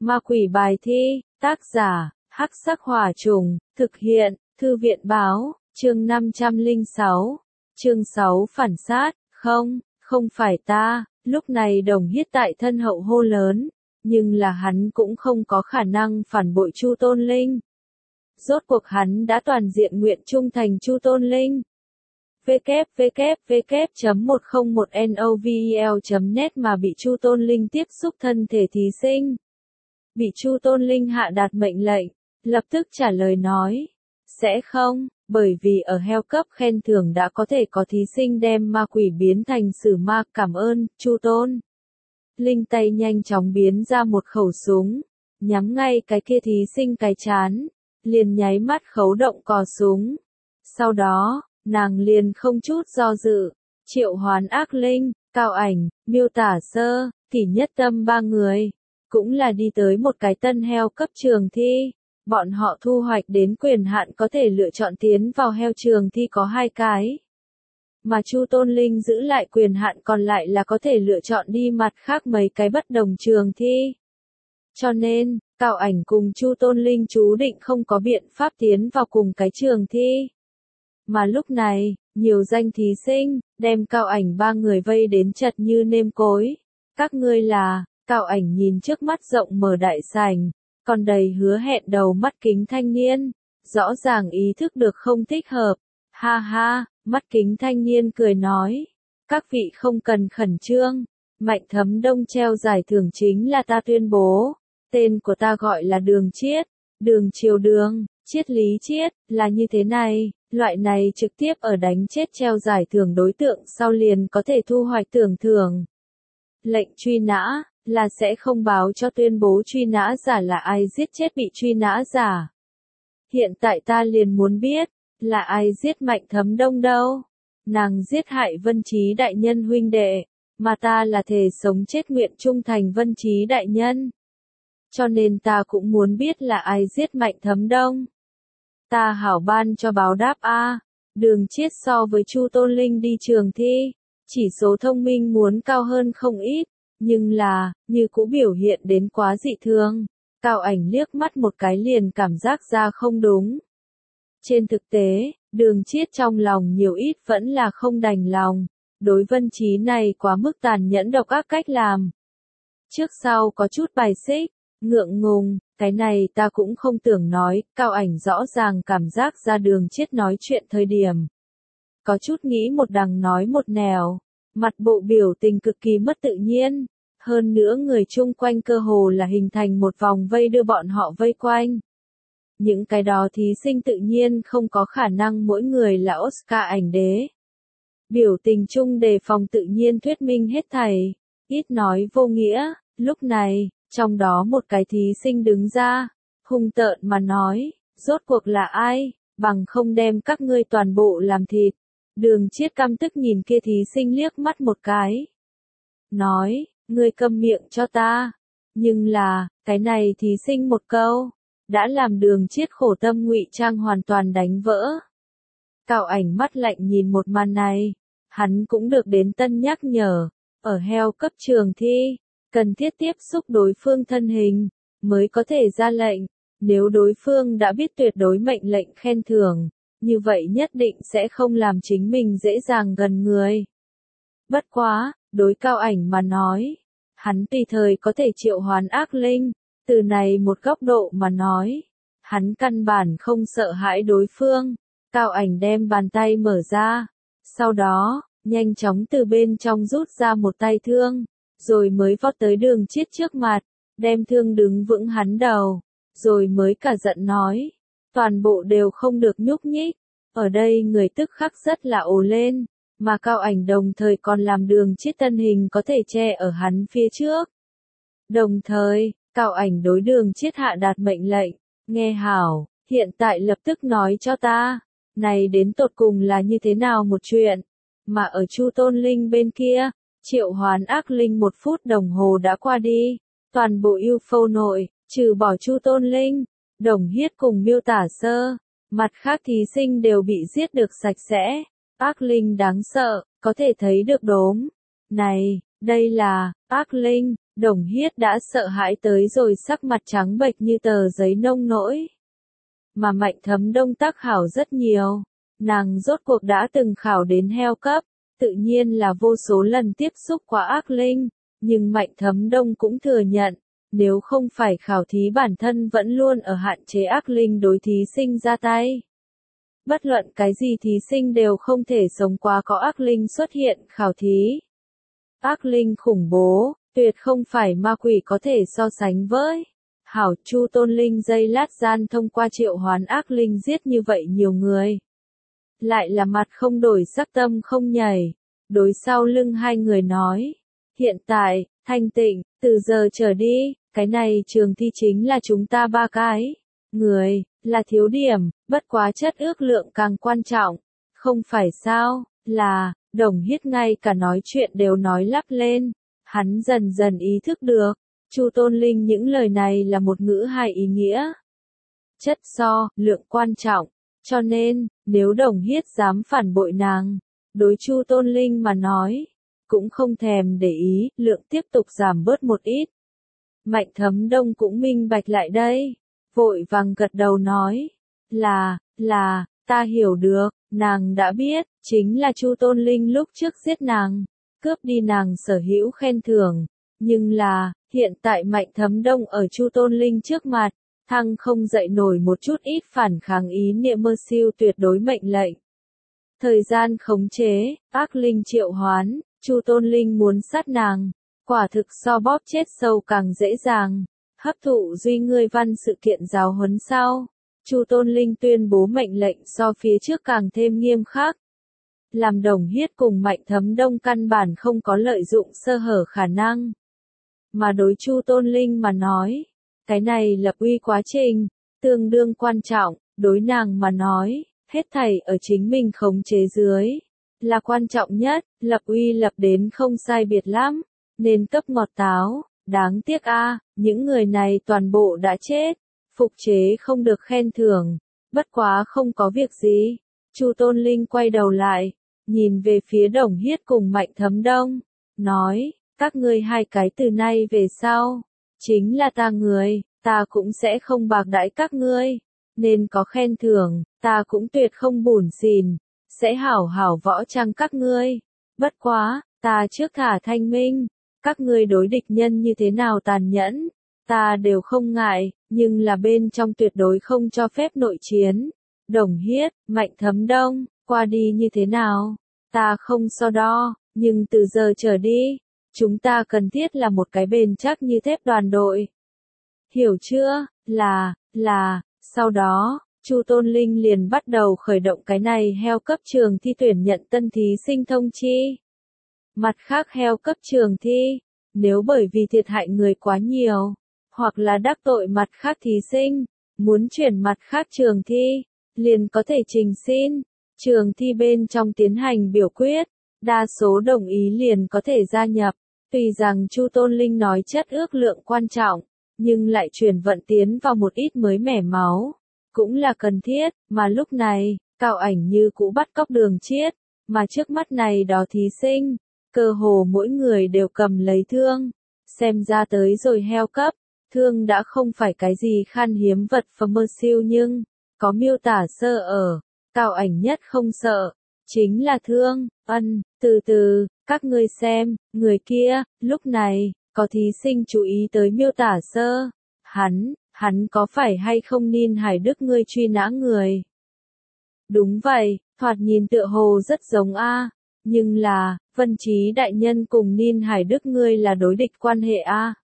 Ma quỷ bài thi, tác giả, Hắc Sắc Hỏa Trùng, thực hiện, Thư viện báo, chương 506, chương 6 phản sát, không phải ta, lúc này Đồng Hiết tại thân hậu hô lớn, nhưng là hắn cũng không có khả năng phản bội Chu Tôn Linh. Rốt cuộc hắn đã toàn diện nguyện trung thành Chu Tôn Linh. www.101novel.net mà bị Chu Tôn Linh tiếp xúc thân thể thí sinh. Bị Chu Tôn Linh hạ đạt mệnh lệnh, lập tức trả lời nói, sẽ không, bởi vì ở heo cấp khen thưởng đã có thể có thí sinh đem ma quỷ biến thành sử ma, cảm ơn, Chu Tôn. Linh tay nhanh chóng biến ra một khẩu súng, nhắm ngay cái kia thí sinh cái chán, liền nháy mắt khấu động cò súng. Sau đó, nàng liền không chút do dự, triệu hoán ác linh, Cao Ảnh, Miêu Tả Sơ, Kỷ Nhất Tâm ba người, cũng là đi tới một cái tân heo cấp trường thi. Bọn họ thu hoạch đến quyền hạn có thể lựa chọn tiến vào heo trường thi có 2 cái. Mà Chu Tôn Linh giữ lại quyền hạn còn lại là có thể lựa chọn đi mặt khác mấy cái bất đồng trường thi. Cho nên, Cao Ảnh cùng Chu Tôn Linh chú định không có biện pháp tiến vào cùng cái trường thi. Mà lúc này, nhiều danh thí sinh, đem Cao Ảnh ba người vây đến chật như nêm cối. Các ngươi là, Cao Ảnh nhìn trước mắt rộng mở đại sảnh, còn đầy hứa hẹn đầu mắt kính thanh niên, rõ ràng ý thức được không thích hợp. Ha ha, mắt kính thanh niên cười nói, các vị không cần khẩn trương, Mạnh Thấm Đông treo giải thưởng chính là ta tuyên bố, tên của ta gọi là Đường Chiết, Đường Triều Đường, Triết Lý Chiết, là như thế này, loại này trực tiếp ở đánh chết treo giải thưởng đối tượng sau liền có thể thu hoạch tưởng thưởng. Lệnh truy nã, là sẽ không báo cho tuyên bố truy nã giả là ai giết chết bị truy nã giả. Hiện tại ta liền muốn biết, là ai giết Mạnh Thấm Đông đâu? Nàng giết hại Vân Chí đại nhân huynh đệ, mà ta là thề sống chết nguyện trung thành Vân Chí đại nhân. Cho nên ta cũng muốn biết là ai giết Mạnh Thấm Đông. Ta hảo ban cho báo đáp a. Đường Chiết so với Chu Tôn Linh đi trường thi, chỉ số thông minh muốn cao hơn không ít, nhưng là, như cũ biểu hiện đến quá dị thường. Cao Ảnh liếc mắt một cái liền cảm giác ra không đúng. Trên thực tế, Đường Chiết trong lòng nhiều ít vẫn là không đành lòng, đối Vân Chí này quá mức tàn nhẫn độc ác cách làm. Trước sau có chút bài xích, ngượng ngùng, cái này ta cũng không tưởng nói, Cao Ảnh rõ ràng cảm giác ra Đường Chiết nói chuyện thời điểm. Có chút nghĩ một đằng nói một nẻo, mặt bộ biểu tình cực kỳ mất tự nhiên, hơn nữa người chung quanh cơ hồ là hình thành một vòng vây đưa bọn họ vây quanh. Những cái đó thí sinh tự nhiên không có khả năng mỗi người là Oscar ảnh đế. Biểu tình chung đề phòng tự nhiên thuyết minh hết thảy, ít nói vô nghĩa, lúc này, trong đó một cái thí sinh đứng ra, hung tợn mà nói, rốt cuộc là ai, bằng không đem các ngươi toàn bộ làm thịt. Đường Chiết căm tức nhìn kia thí sinh liếc mắt một cái. Nói, ngươi câm miệng cho ta. Nhưng là, cái này thí sinh một câu, đã làm Đường Chiết khổ tâm ngụy trang hoàn toàn đánh vỡ. Cao Ảnh mắt lạnh nhìn một màn này, hắn cũng được đến tân nhắc nhở, ở heo cấp trường thi, cần thiết tiếp xúc đối phương thân hình, mới có thể ra lệnh, nếu đối phương đã biết tuyệt đối mệnh lệnh khen thưởng, như vậy nhất định sẽ không làm chính mình dễ dàng gần người. Bất quá, đối Cao Ảnh mà nói, hắn tùy thời có thể triệu hoán ác linh, từ này một góc độ mà nói, hắn căn bản không sợ hãi đối phương. Cao Ảnh đem bàn tay mở ra, sau đó, nhanh chóng từ bên trong rút ra một tay thương, rồi mới vót tới Đường Chiết trước mặt, đem thương đứng vững hắn đầu, rồi mới cả giận nói, toàn bộ đều không được nhúc nhích. Ở đây người tức khắc rất là ồ lên, mà Cao Ảnh đồng thời còn làm Đường Chiết thân hình có thể che ở hắn phía trước. Đồng thời, Cao Ảnh đối Đường Chiết hạ đạt mệnh lệnh, nghe hảo, hiện tại lập tức nói cho ta, này đến tột cùng là như thế nào một chuyện, mà ở Chu Tôn Linh bên kia, triệu hoán ác linh 1 phút đồng hồ đã qua đi, toàn bộ UFO nội, trừ bỏ Chu Tôn Linh, Đồng Hiết cùng Miêu Tả Sơ, mặt khác thí sinh đều bị giết được sạch sẽ, ác linh đáng sợ, có thể thấy được đốm. Này, đây là, ác linh, Đồng Hiết đã sợ hãi tới rồi sắc mặt trắng bệch như tờ giấy nông nỗi. Mà Mạnh Thấm Đông tác hảo rất nhiều. Nàng rốt cuộc đã từng khảo đến heo cấp, tự nhiên là vô số lần tiếp xúc qua ác linh, nhưng Mạnh Thấm Đông cũng thừa nhận, nếu không phải khảo thí bản thân vẫn luôn ở hạn chế ác linh đối thí sinh ra tay. Bất luận cái gì thí sinh đều không thể sống qua có ác linh xuất hiện khảo thí. Ác linh khủng bố, tuyệt không phải ma quỷ có thể so sánh với. Hảo Chu Tôn Linh giây lát gian thông qua triệu hoán ác linh giết như vậy nhiều người. Lại là mặt không đổi sắc tâm không nhảy. Đối sau lưng hai người nói. Hiện tại, thanh tịnh, từ giờ trở đi, cái này trường thi chính là chúng ta ba cái. Người, là thiếu điểm, bất quá chất ước lượng càng quan trọng. Không phải sao, là, Đồng Hiết ngay cả nói chuyện đều nói lắp lên. Hắn dần dần ý thức được. Chu Tôn Linh những lời này là một ngữ hai ý nghĩa. Chất so, lượng quan trọng. Cho nên, nếu Đồng Hiết dám phản bội nàng, đối Chu Tôn Linh mà nói, cũng không thèm để ý, lượng tiếp tục giảm bớt một ít. Mạnh Thấm Đông cũng minh bạch lại đây, vội vàng gật đầu nói, là, ta hiểu được, nàng đã biết, chính là Chu Tôn Linh lúc trước giết nàng, cướp đi nàng sở hữu khen thưởng, nhưng là, hiện tại Mạnh Thấm Đông ở Chu Tôn Linh trước mặt, thăng không dậy nổi một chút ít phản kháng ý niệm mơ siêu tuyệt đối mệnh lệnh. Thời gian khống chế, ác linh triệu hoán, Chu Tôn Linh muốn sát nàng, quả thực so bóp chết sâu càng dễ dàng. Hấp thụ duy ngươi văn sự kiện giáo huấn sau, Chu Tôn Linh tuyên bố mệnh lệnh so phía trước càng thêm nghiêm khắc. Làm Đồng Hiết cùng Mạnh Thấm Đông căn bản không có lợi dụng sơ hở khả năng. Mà đối Chu Tôn Linh mà nói, cái này lập uy quá trình, tương đương quan trọng, đối nàng mà nói, hết thảy ở chính mình khống chế dưới, là quan trọng nhất, lập uy lập đến không sai biệt lắm, nên cấp ngọt táo, đáng tiếc những người này toàn bộ đã chết, phục chế không được khen thưởng, bất quá không có việc gì. Chu Tôn Linh quay đầu lại, nhìn về phía Đồng Hiết cùng Mạnh Thấm Đông, nói, các ngươi hai cái từ nay về sau, chính là ta người, ta cũng sẽ không bạc đãi các ngươi, nên có khen thưởng, ta cũng tuyệt không bủn xỉn, sẽ hảo hảo võ trang các ngươi. Bất quá, ta trước thả thanh minh, các ngươi đối địch nhân như thế nào tàn nhẫn, ta đều không ngại, nhưng là bên trong tuyệt đối không cho phép nội chiến. Đồng Hiết, Mạnh Thấm Đông, qua đi như thế nào, ta không so đo, nhưng từ giờ trở đi, chúng ta cần thiết là một cái bền chắc như thép đoàn đội. Hiểu chưa? Sau đó, Chu Tôn Linh liền bắt đầu khởi động cái này heo cấp trường thi tuyển nhận tân thí sinh thông chi. Mặt khác heo cấp trường thi, nếu bởi vì thiệt hại người quá nhiều, hoặc là đắc tội mặt khác thí sinh, muốn chuyển mặt khác trường thi, liền có thể trình xin. Trường thi bên trong tiến hành biểu quyết, đa số đồng ý liền có thể gia nhập. Tuy rằng Chu Tôn Linh nói chất ước lượng quan trọng, nhưng lại chuyển vận tiến vào một ít mới mẻ máu, cũng là cần thiết, mà lúc này, Cao Ảnh như cũ bắt cóc Đường Chiết, mà trước mắt này đó thí sinh, cơ hồ mỗi người đều cầm lấy thương, xem ra tới rồi heo cấp, thương đã không phải cái gì khan hiếm vật phẩm mơ siêu nhưng, có miêu tả sơ ở, Cao Ảnh nhất không sợ, chính là thương, từ từ, các ngươi xem, người kia, lúc này, có thí sinh chú ý tới miêu tả sơ, hắn có phải hay không Ninh Hải Đức ngươi truy nã người? Đúng vậy, thoạt nhìn tựa hồ rất giống nhưng là, Vân Trí đại nhân cùng Ninh Hải Đức ngươi là đối địch quan hệ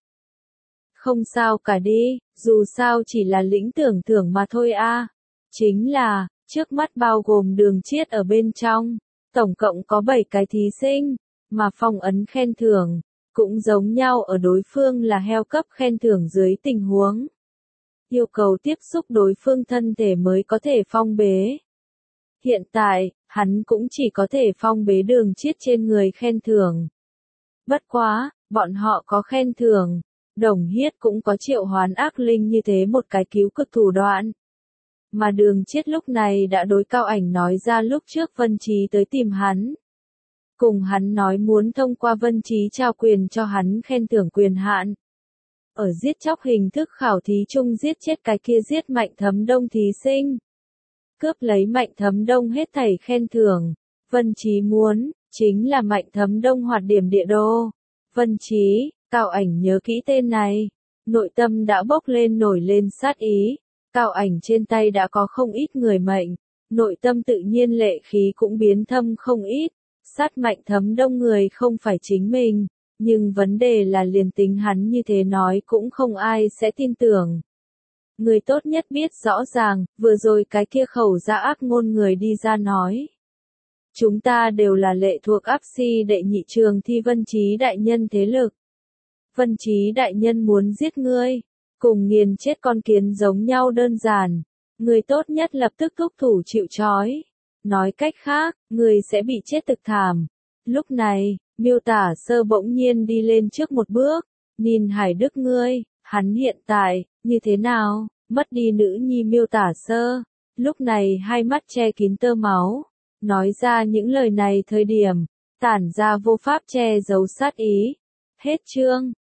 Không sao cả đi, dù sao chỉ là lĩnh tưởng thưởng mà thôi Chính là, trước mắt bao gồm Đường Chiết ở bên trong, tổng cộng có 7 cái thí sinh, mà phong ấn khen thưởng, cũng giống nhau ở đối phương là heo cấp khen thưởng dưới tình huống. Yêu cầu tiếp xúc đối phương thân thể mới có thể phong bế. Hiện tại, hắn cũng chỉ có thể phong bế Đường Chiết trên người khen thưởng. Bất quá, bọn họ có khen thưởng, Đồng Hiết cũng có triệu hoán ác linh như thế một cái cứu cực thủ đoạn. Mà Đường Chiết lúc này đã đối Cao Ảnh nói ra lúc trước Vân Trí tới tìm hắn. cùng hắn nói muốn thông qua Vân Trí trao quyền cho hắn khen thưởng quyền hạn. Ở giết chóc hình thức khảo thí chung giết chết cái kia giết Mạnh Thấm Đông thí sinh. Cướp lấy Mạnh Thấm Đông hết thảy khen thưởng. Vân Trí muốn, chính là Mạnh Thấm Đông hoạt điểm địa đô. Vân Trí, Cao Ảnh nhớ kỹ tên này. Nội tâm đã bốc lên nổi lên sát ý. Cao Ảnh trên tay đã có không ít người mệnh. Nội tâm tự nhiên lệ khí cũng biến thâm không ít. Sát Mạnh Thấm Đông người không phải chính mình. Nhưng vấn đề là liền tính hắn như thế nói cũng không ai sẽ tin tưởng. Người tốt nhất biết rõ ràng, vừa rồi cái kia khẩu ra ác ngôn người đi ra nói. Chúng ta đều là lệ thuộc áp si đệ nhị trường thi Vân Trí đại nhân thế lực. Vân Trí đại nhân muốn giết ngươi, cùng nghiền chết con kiến giống nhau đơn giản. Người tốt nhất lập tức thúc thủ chịu trói. Nói cách khác, người sẽ bị chết thực thảm. Lúc này, Miêu Tả Sơ bỗng nhiên đi lên trước một bước, nhìn Hải Đức ngươi, hắn hiện tại, như thế nào, mất đi nữ nhi Miêu Tả Sơ, lúc này hai mắt che kín tơ máu, nói ra những lời này thời điểm, tản ra vô pháp che giấu sát ý. Hết chương.